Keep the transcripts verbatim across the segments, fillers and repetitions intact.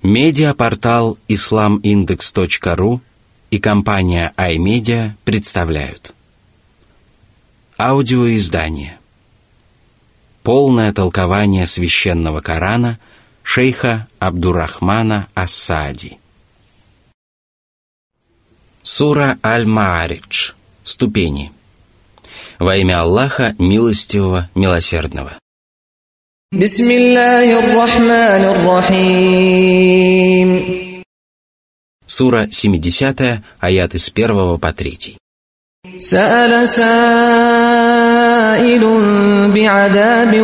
Медиапортал ислам индекс точка ру и компания iMedia представляют аудиоиздание «Полное толкование священного Корана» шейха Абдуррахмана ас-Саади. Сура Аль-Ма'аридж. Ступени. Во имя Аллаха, милостивого, милосердного. Бисмиллахир-рахманир-рахим. Сура семидесятая, аяты с первого по третий. Са'аля са'илун би'адабин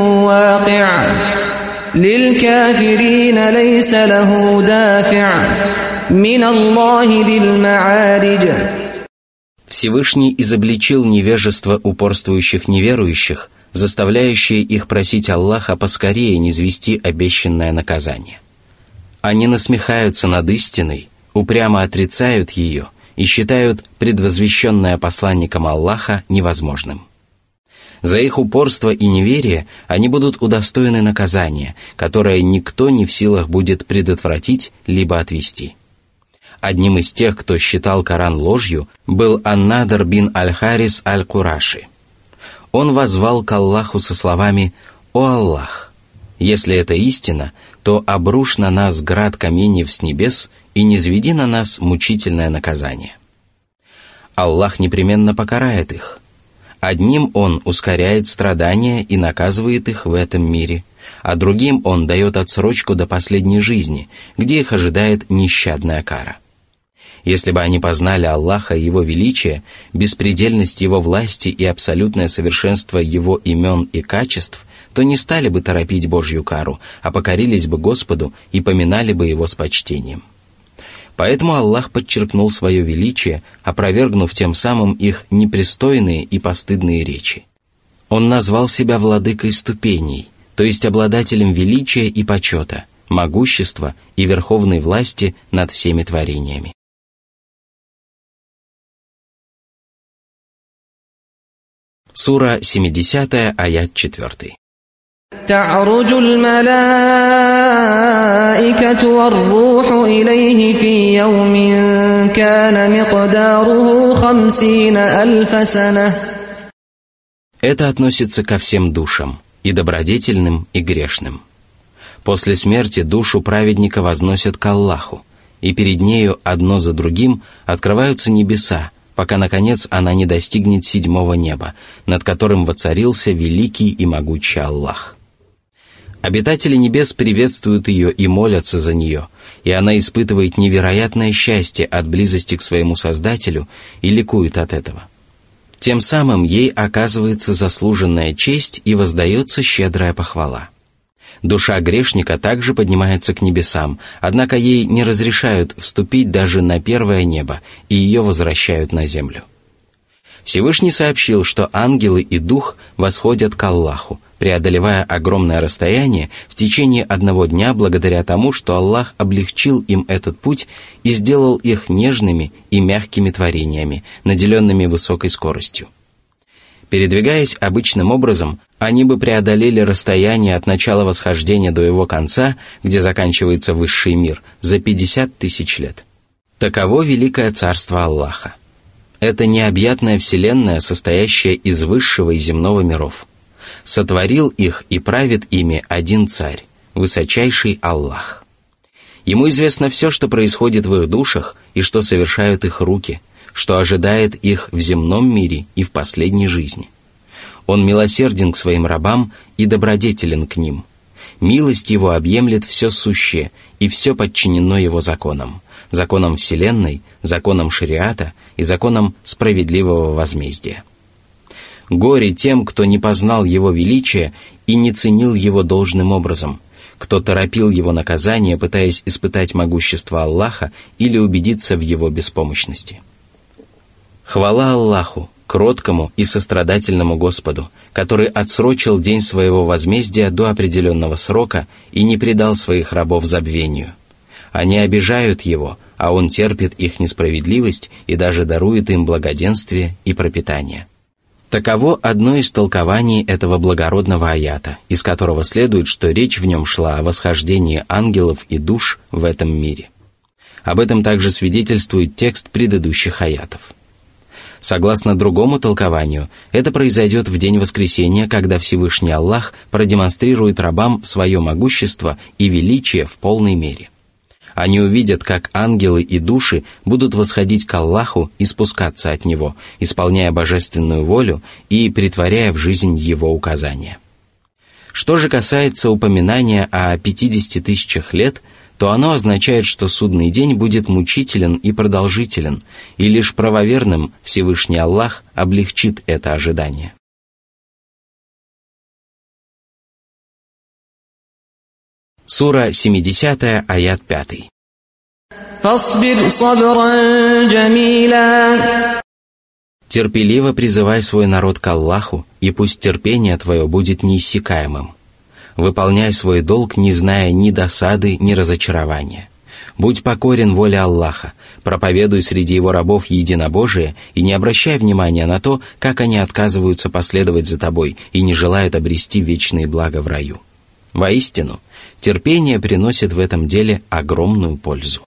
ваqi'а, лиль-кафирина лейса лаху дафи'а, мин Аллахи дил-ма'аридж. Всевышний изобличил невежество упорствующих неверующих, заставляющие их просить Аллаха поскорее низвести обещанное наказание. Они насмехаются над истиной, упрямо отрицают ее и считают предвозвещенное посланником Аллаха невозможным. За их упорство и неверие они будут удостоены наказания, которое никто не в силах будет предотвратить либо отвести. Одним из тех, кто считал Коран ложью, был Ан-Надр бин Аль-Харис Аль-Кураши. Он воззвал к Аллаху со словами: «О Аллах, если это истина, то обрушь на нас град каменьев с небес и низведи на нас мучительное наказание». Аллах непременно покарает их. Одним Он ускоряет страдания и наказывает их в этом мире, а другим Он дает отсрочку до последней жизни, где их ожидает нещадная кара. Если бы они познали Аллаха и Его величие, беспредельность Его власти и абсолютное совершенство Его имен и качеств, то не стали бы торопить Божью кару, а покорились бы Господу и поминали бы Его с почтением. Поэтому Аллах подчеркнул свое величие, опровергнув тем самым их непристойные и постыдные речи. Он назвал себя владыкой ступеней, то есть обладателем величия и почета, могущества и верховной власти над всеми творениями. Сура семидесятая, аят четвёртый. تعرج الملائكة والروح إليه في يوم كان مقداره خمسين ألف سنة. Это относится ко всем душам, и добродетельным, и грешным. После смерти душу праведника возносят к Аллаху, и перед нею одно за другим открываются небеса, пока, наконец, она не достигнет седьмого неба, над которым воцарился великий и могучий Аллах. Обитатели небес приветствуют ее и молятся за нее, и она испытывает невероятное счастье от близости к своему Создателю и ликует от этого. Тем самым ей оказывается заслуженная честь и воздается щедрая похвала. Душа грешника также поднимается к небесам, однако ей не разрешают вступить даже на первое небо, и ее возвращают на землю. Всевышний сообщил, что ангелы и дух восходят к Аллаху, преодолевая огромное расстояние в течение одного дня благодаря тому, что Аллах облегчил им этот путь и сделал их нежными и мягкими творениями, наделенными высокой скоростью. Передвигаясь обычным образом, они бы преодолели расстояние от начала восхождения до его конца, где заканчивается высший мир, за пятьдесят тысяч лет. Таково великое царство Аллаха. Это необъятная вселенная, состоящая из высшего и земного миров. Сотворил их и правит ими один царь, высочайший Аллах. Ему известно все, что происходит в их душах и что совершают их руки, что ожидает их в земном мире и в последней жизни. Он милосерден к своим рабам и добродетелен к ним. Милость Его объемлет все сущее, и все подчинено Его законам, законам Вселенной, законам шариата и законам справедливого возмездия. Горе тем, кто не познал Его величия и не ценил Его должным образом, кто торопил Его наказание, пытаясь испытать могущество Аллаха или убедиться в Его беспомощности. Хвала Аллаху, кроткому и сострадательному Господу, который отсрочил день своего возмездия до определенного срока и не предал своих рабов забвению. Они обижают Его, а Он терпит их несправедливость и даже дарует им благоденствие и пропитание. Таково одно из толкований этого благородного аята, из которого следует, что речь в нем шла о восхождении ангелов и душ в этом мире. Об этом также свидетельствует текст предыдущих аятов. Согласно другому толкованию, это произойдет в день воскресения, когда Всевышний Аллах продемонстрирует рабам свое могущество и величие в полной мере. Они увидят, как ангелы и души будут восходить к Аллаху и спускаться от Него, исполняя божественную волю и претворяя в жизнь Его указания. Что же касается упоминания о пятидесяти тысячах лет, то оно означает, что судный день будет мучителен и продолжителен, и лишь правоверным Всевышний Аллах облегчит это ожидание. Сура семидесятая, аят пятый. «Терпеливо призывай свой народ к Аллаху, и пусть терпение твое будет неиссякаемым. Выполняй свой долг, не зная ни досады, ни разочарования. Будь покорен воле Аллаха, проповедуй среди его рабов единобожие и не обращай внимания на то, как они отказываются последовать за тобой и не желают обрести вечные блага в раю. Воистину, терпение приносит в этом деле огромную пользу».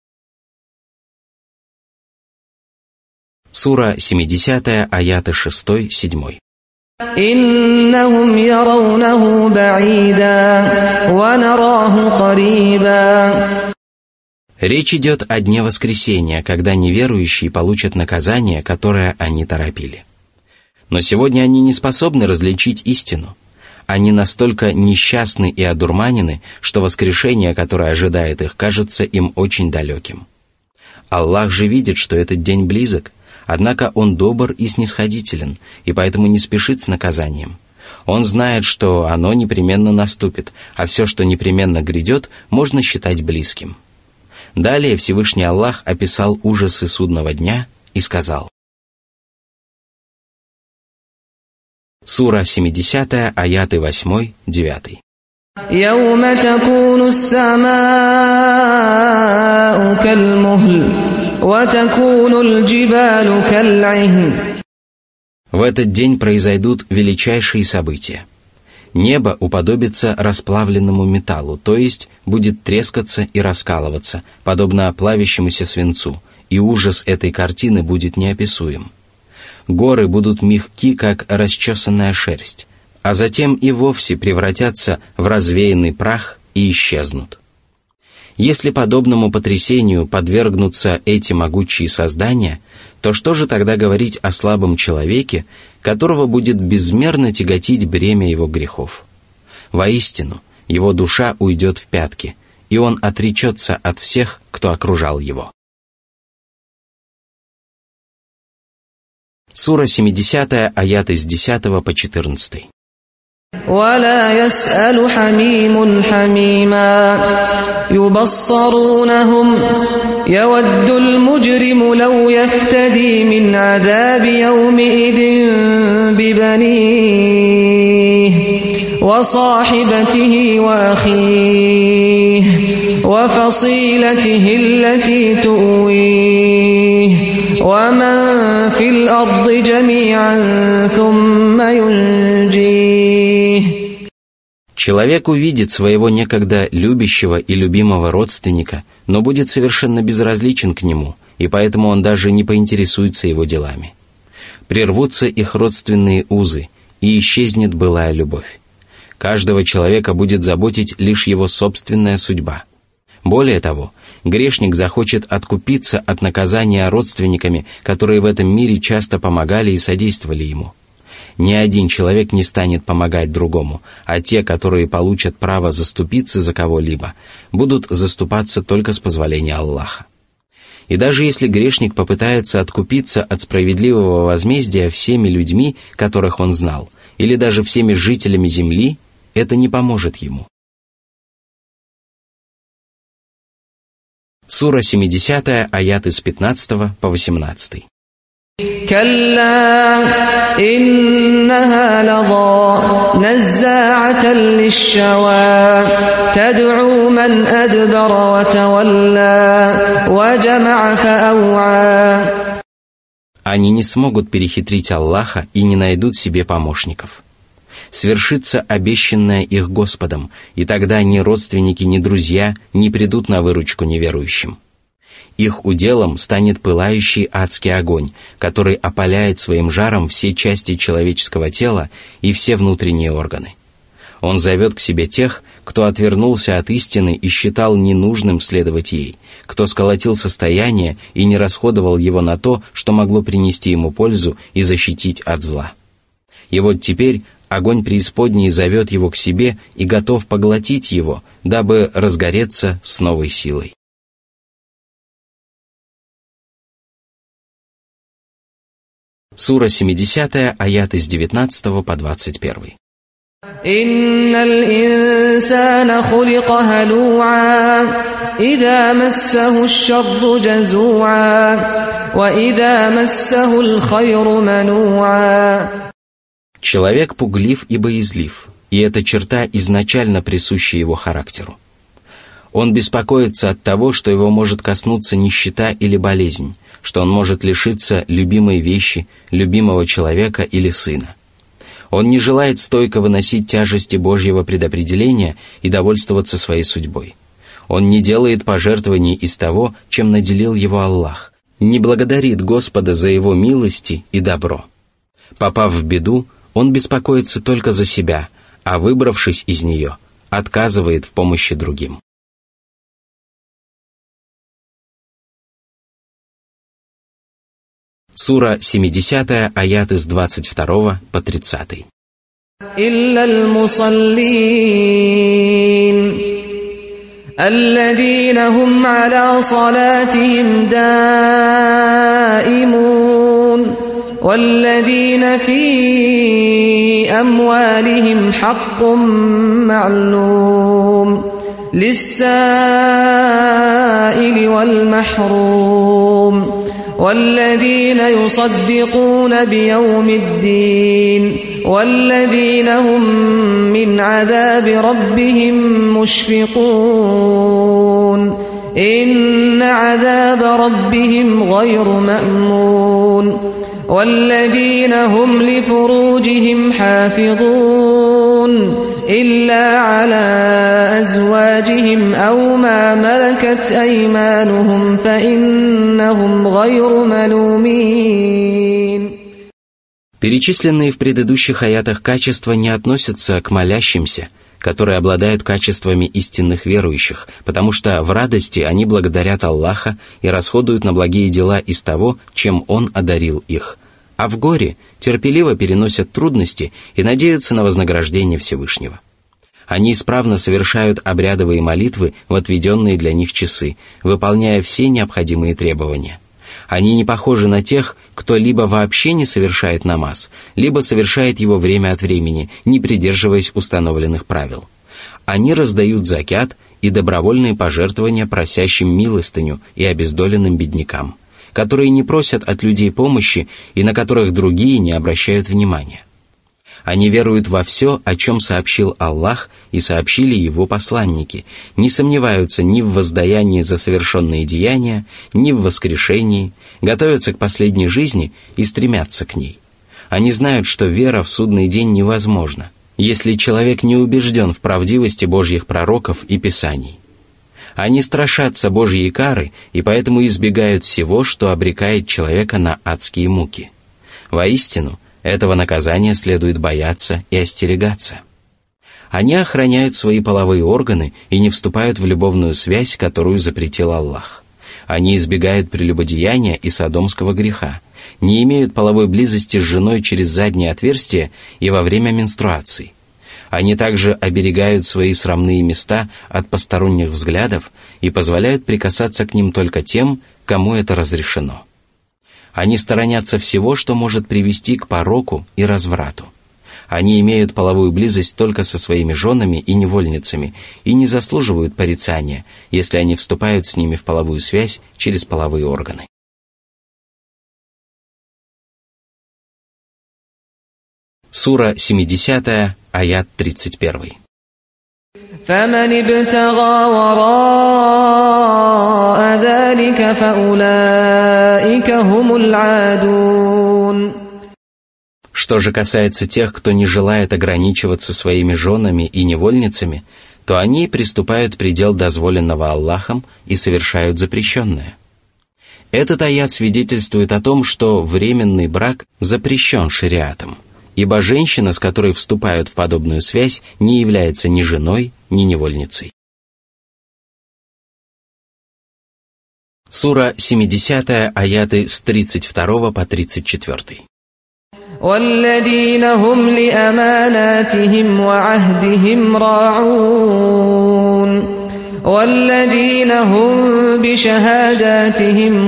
Сура семидесятая, аяты шесть-седьмой. «Иннахум яраунаху ба'ида, ва нараху кариба». Речь идет о дне воскресения, когда неверующие получат наказание, которое они торопили. Но сегодня они не способны различить истину. Они настолько несчастны и одурманены, что воскрешение, которое ожидает их, кажется им очень далеким. Аллах же видит, что этот день близок, однако Он добр и снисходителен, и поэтому не спешит с наказанием. Он знает, что оно непременно наступит, а все, что непременно грядет, можно считать близким. Далее Всевышний Аллах описал ужасы судного дня и сказал. Сура семидесятая, аяты восьмой-девятый. «Яума такуну ас-сама'у каль-мухль, ва такуну аль-джибалу каль-ихн». В этот день произойдут величайшие события. Небо уподобится расплавленному металлу, то есть будет трескаться и раскалываться, подобно плавящемуся свинцу, и ужас этой картины будет неописуем. Горы будут мягки, как расчесанная шерсть, а затем и вовсе превратятся в развеянный прах и исчезнут. Если подобному потрясению подвергнутся эти могучие создания, то что же тогда говорить о слабом человеке, которого будет безмерно тяготить бремя его грехов? Воистину, его душа уйдет в пятки, и он отречется от всех, кто окружал его. Сура семидесятая, аяты с десятого по четырнадцатый. ولا يسأل حميم حميما يبصرونهم يود المجرم لو يفتدي من عذاب يومئذ ببنيه وصاحبته وأخيه وفصيلته التي تؤويه ومن في الأرض جميعا ثم ينجيه. Человек увидит своего некогда любящего и любимого родственника, но будет совершенно безразличен к нему, и поэтому он даже не поинтересуется его делами. Прервутся их родственные узы, и исчезнет былая любовь. Каждого человека будет заботить лишь его собственная судьба. Более того, грешник захочет откупиться от наказания родственниками, которые в этом мире часто помогали и содействовали ему. Ни один человек не станет помогать другому, а те, которые получат право заступиться за кого-либо, будут заступаться только с позволения Аллаха. И даже если грешник попытается откупиться от справедливого возмездия всеми людьми, которых он знал, или даже всеми жителями земли, это не поможет ему. Сура семидесятая, аяты с пятнадцатого по восемнадцатый. كلا إنها لظى نزاعة للشوى تدعو من أدبر وتولى وجمع فأوعى. Они не смогут перехитрить Аллаха и не найдут себе помощников. Свершится обещанное их Господом, и тогда ни родственники, ни друзья не придут на выручку неверующим. Их уделом станет пылающий адский огонь, который опаляет своим жаром все части человеческого тела и все внутренние органы. Он зовет к себе тех, кто отвернулся от истины и считал ненужным следовать ей, кто сколотил состояние и не расходовал его на то, что могло принести ему пользу и защитить от зла. И вот теперь огонь преисподней зовет его к себе и готов поглотить его, дабы разгореться с новой силой. Сура семидесятая, аяты с девятнадцатого по двадцать первый. إن الإنسان خلق هلوعا إذا مسه الشر جزوعا وإذا مسه الخير منوعا. Человек пуглив и боязлив, и эта черта изначально присуща его характеру. Он беспокоится от того, что его может коснуться нищета или болезнь, что он может лишиться любимой вещи, любимого человека или сына. Он не желает стойко выносить тяжести Божьего предопределения и довольствоваться своей судьбой. Он не делает пожертвований из того, чем наделил его Аллах, не благодарит Господа за его милости и добро. Попав в беду, он беспокоится только за себя, а выбравшись из нее, отказывает в помощи другим. Сура семидесятая, аяты с двадцать второго по тридцатый. إلا المصلين الذين هم على صلاتهم دائمون والذين في أموالهم حق معلوم للسائل والمحروم والذين يصدقون بيوم الدين والذين هم من عذاب ربهم مشفقون إن عذاب ربهم غير مأمون والذين هم لفروجهم حافظون إلا على أزواجهم أو ما ملكت أيمانهم فإنهم غير ملومين. Перечисленные в предыдущих аятах качества не относятся к молящимся, которые обладают качествами истинных верующих, потому что в радости они благодарят Аллаха и расходуют на благие дела из того, чем Он одарил их, а в горе терпеливо переносят трудности и надеются на вознаграждение Всевышнего. Они исправно совершают обрядовые молитвы в отведенные для них часы, выполняя все необходимые требования. Они не похожи на тех, кто либо вообще не совершает намаз, либо совершает его время от времени, не придерживаясь установленных правил. Они раздают закят и добровольные пожертвования просящим милостыню и обездоленным беднякам, которые не просят от людей помощи и на которых другие не обращают внимания. Они веруют во все, о чем сообщил Аллах и сообщили Его посланники, не сомневаются ни в воздаянии за совершенные деяния, ни в воскрешении, готовятся к последней жизни и стремятся к ней. Они знают, что вера в судный день невозможна, если человек не убежден в правдивости Божьих пророков и писаний. Они страшатся Божьей кары и поэтому избегают всего, что обрекает человека на адские муки. Воистину, этого наказания следует бояться и остерегаться. Они охраняют свои половые органы и не вступают в любовную связь, которую запретил Аллах. Они избегают прелюбодеяния и содомского греха, не имеют половой близости с женой через заднее отверстие и во время менструаций. Они также оберегают свои срамные места от посторонних взглядов и позволяют прикасаться к ним только тем, кому это разрешено. Они сторонятся всего, что может привести к пороку и разврату. Они имеют половую близость только со своими женами и невольницами и не заслуживают порицания, если они вступают с ними в половую связь через половые органы. Сура семидесятая, аят тридцать первый. فمن ابتغى وراء ذلك فأولئك هم العادون Что же касается тех, кто не желает ограничиваться своими женами и невольницами, то они приступают предел дозволенного Аллахом и совершают запрещенное. Этот аят свидетельствует о том, что временный брак запрещен шариатом, ибо женщина, с которой вступают в подобную связь, не является ни женой, ни невольницей. Сура семидесятая, аяты с тридцать второго по тридцать четвёртый. والذين هم لأماناتهم وعهدهم راعون والذين هم بشهاداتهم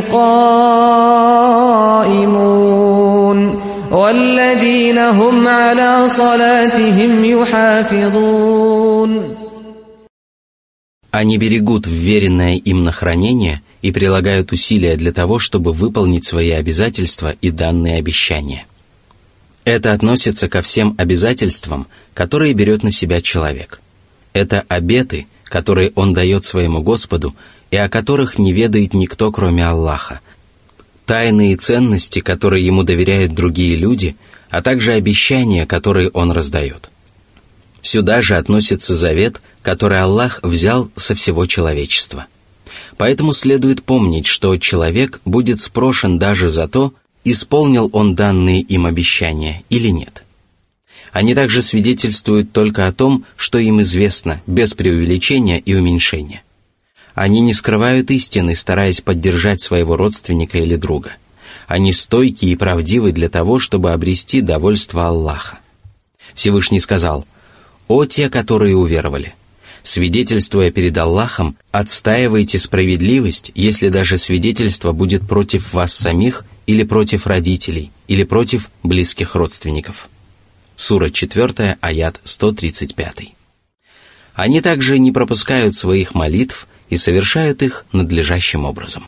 قائمون والذين هم على صلاتهم يحافظون. Они берегут вверенное им на хранение и прилагают усилия для того, чтобы выполнить свои обязательства и данные обещания. Это относится ко всем обязательствам, которые берет на себя человек. Это обеты, которые он дает своему Господу и о которых не ведает никто, кроме Аллаха. Тайные ценности, которые ему доверяют другие люди, а также обещания, которые он раздает. Сюда же относится завет, который Аллах взял со всего человечества. Поэтому следует помнить, что человек будет спрошен даже за то, исполнил он данные им обещания или нет. Они также свидетельствуют только о том, что им известно, без преувеличения и уменьшения. Они не скрывают истины, стараясь поддержать своего родственника или друга. Они стойки и правдивы для того, чтобы обрести довольство Аллаха. Всевышний сказал: «О те, которые уверовали! Свидетельствуя перед Аллахом, отстаивайте справедливость, если даже свидетельство будет против вас самих или против родителей, или против близких родственников». Сура четвёртая, аят сто тридцать пятый. Они также не пропускают своих молитв и совершают их надлежащим образом.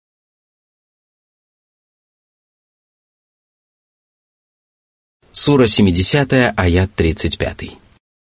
Сура семидесятая, аят тридцать пятый.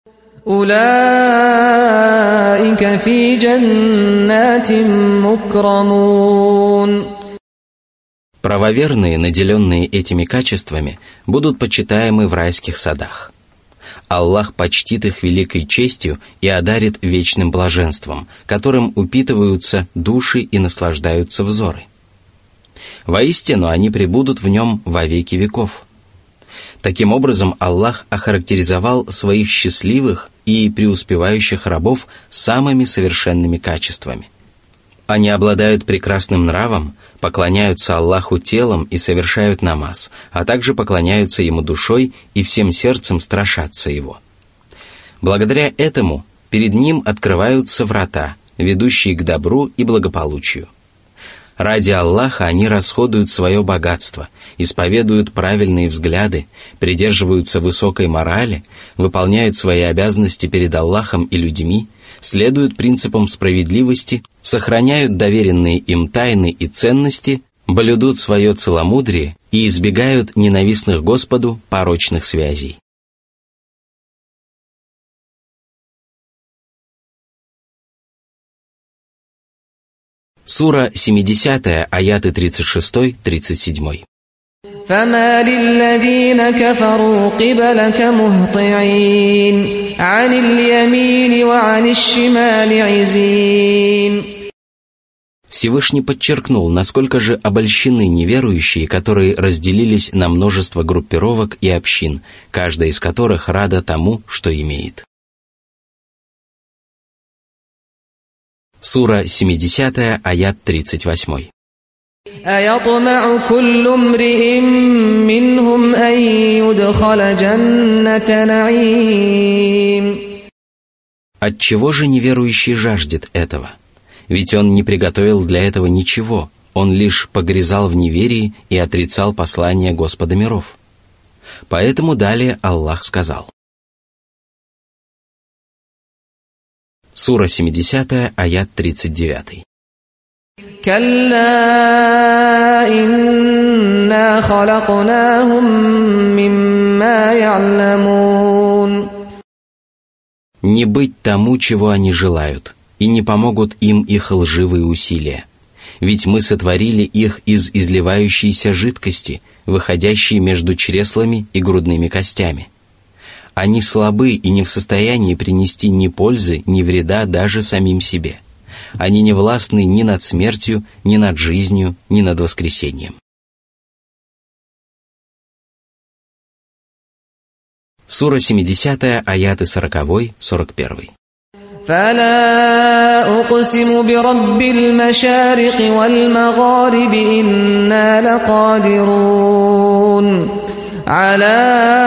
أولئك في جنات مكرمون. Правоверные, наделенные этими качествами, будут почитаемы в райских садах. Аллах почтит их великой честью и одарит вечным блаженством, которым упитываются души и наслаждаются взоры. Воистину, они пребудут в нем во веки веков. Таким образом, Аллах охарактеризовал своих счастливых и преуспевающих рабов самыми совершенными качествами. Они обладают прекрасным нравом, поклоняются Аллаху телом и совершают намаз, а также поклоняются Ему душой и всем сердцем страшатся Его. Благодаря этому перед Ним открываются врата, ведущие к добру и благополучию. Ради Аллаха они расходуют свое богатство, исповедуют правильные взгляды, придерживаются высокой морали, выполняют свои обязанности перед Аллахом и людьми, следуют принципам справедливости, сохраняют доверенные им тайны и ценности, блюдут свое целомудрие и избегают ненавистных Господу порочных связей. Сура семидесятая, аяты тридцать шесть тридцать семь. فما للذين كفروا قبلك مهطعين عن اليمين وعن الشمال عزين. Всевышний подчеркнул, насколько же обольщены неверующие, которые разделились на множество группировок и общин, каждая из которых рада тому, что имеет. Сура семидесятая, аят тридцать восемь. أيطمع كل امرئ منهم أن يدخل جنة نعيم. Отчего же неверующий жаждет этого? Ведь он не приготовил для этого ничего, он лишь погрязал в неверии и отрицал послание Господа миров. Поэтому далее Аллах сказал. Сура семидесятая, аят тридцать девять. كلا إنا خلقناهم مما يعلمون. Не быть тому, чего они желают, и не помогут им их лживые усилия. Ведь мы сотворили их из изливающейся жидкости, выходящей между чреслами и грудными костями. Они слабы и не в состоянии принести ни пользы, ни вреда даже самим себе. Они не властны ни над смертью, ни над жизнью, ни над воскресением. Сура семидесятая, аяты сороковой сорок первый. فلا أقسم برب المشارق والمغارب إنا لقادرون على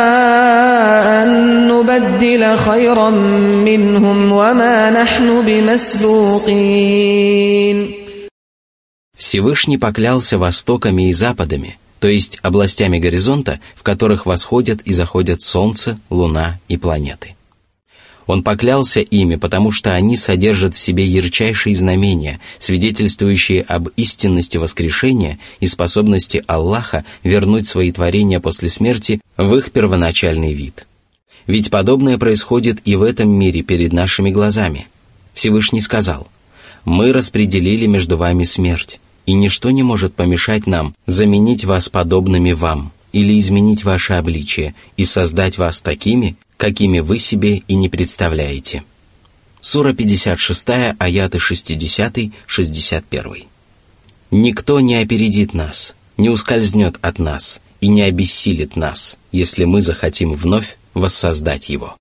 أن نبدل خيرا منهم وما نحن بمسبوقين. Всевышний поклялся востоками и западами, то есть областями горизонта, в которых восходят и заходят солнце, луна и планеты. Он поклялся ими, потому что они содержат в себе ярчайшие знамения, свидетельствующие об истинности воскрешения и способности Аллаха вернуть свои творения после смерти в их первоначальный вид. Ведь подобное происходит и в этом мире перед нашими глазами. Всевышний сказал: «Мы распределили между вами смерть, и ничто не может помешать нам заменить вас подобными вам или изменить ваше обличие и создать вас такими, какими вы себе и не представляете». Сура пятьдесят шестая, аяты шестидесятый шестьдесят первый. «Никто не опередит нас, не ускользнет от нас и не обессилит нас, если мы захотим вновь воссоздать его».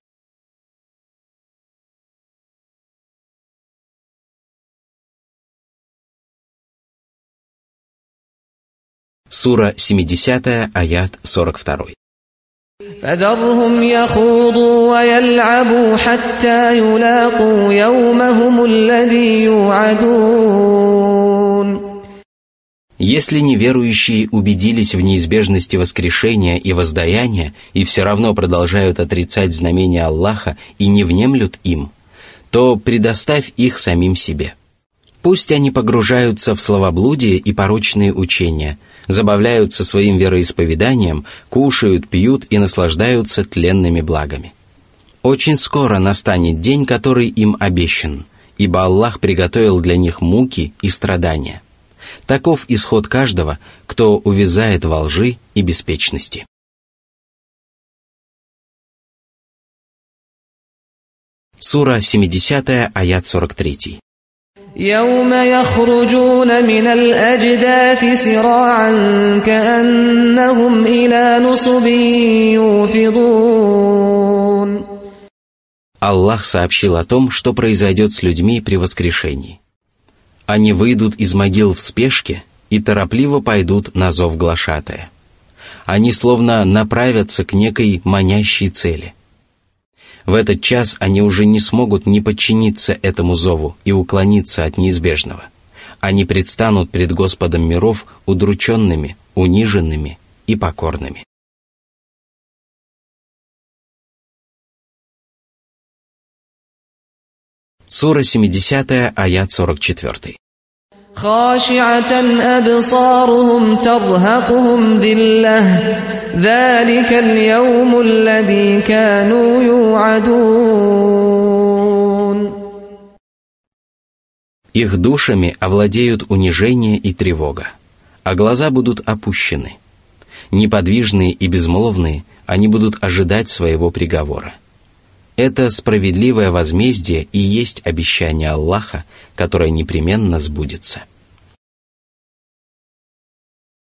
Сура семидесятая, аят сорок второй. فذرهم يخوضوا ويلعبوا حتى يلاقوا يومهم الذي يوعدون. Если неверующие убедились в неизбежности воскрешения и воздаяния и все равно продолжают отрицать знамения Аллаха и не внемлют им, то предоставь их самим себе. Пусть они погружаются в словоблудие и порочные учения, забавляются своим вероисповеданием, кушают, пьют и наслаждаются тленными благами. Очень скоро настанет день, который им обещан, ибо Аллах приготовил для них муки и страдания. Таков исход каждого, кто увязает во лжи и беспечности. Сура семидесятая, аят сорок третий. يوم يخرجون من الأجداث سراعا كأنهم إلى نصب يوفضون. Аллах сообщил о том, что произойдет с людьми при воскрешении. Они выйдут из могил в спешке и торопливо пойдут на зов глашатая. Они словно направятся к некой манящей цели. В этот час они уже не смогут не подчиниться этому зову и уклониться от неизбежного. Они предстанут пред Господом миров удрученными, униженными и покорными. Сура семидесятая, аят сорок четвёртый. خاشعة أبصارهم ترهقهم ذلة ذلك اليوم الذي كانوا يوعدون. Их душами овладеют унижение и тревога, а глаза будут опущены. Неподвижные и безмолвные, они будут ожидать своего приговора. Это справедливое возмездие и есть обещание Аллаха, которое непременно сбудется.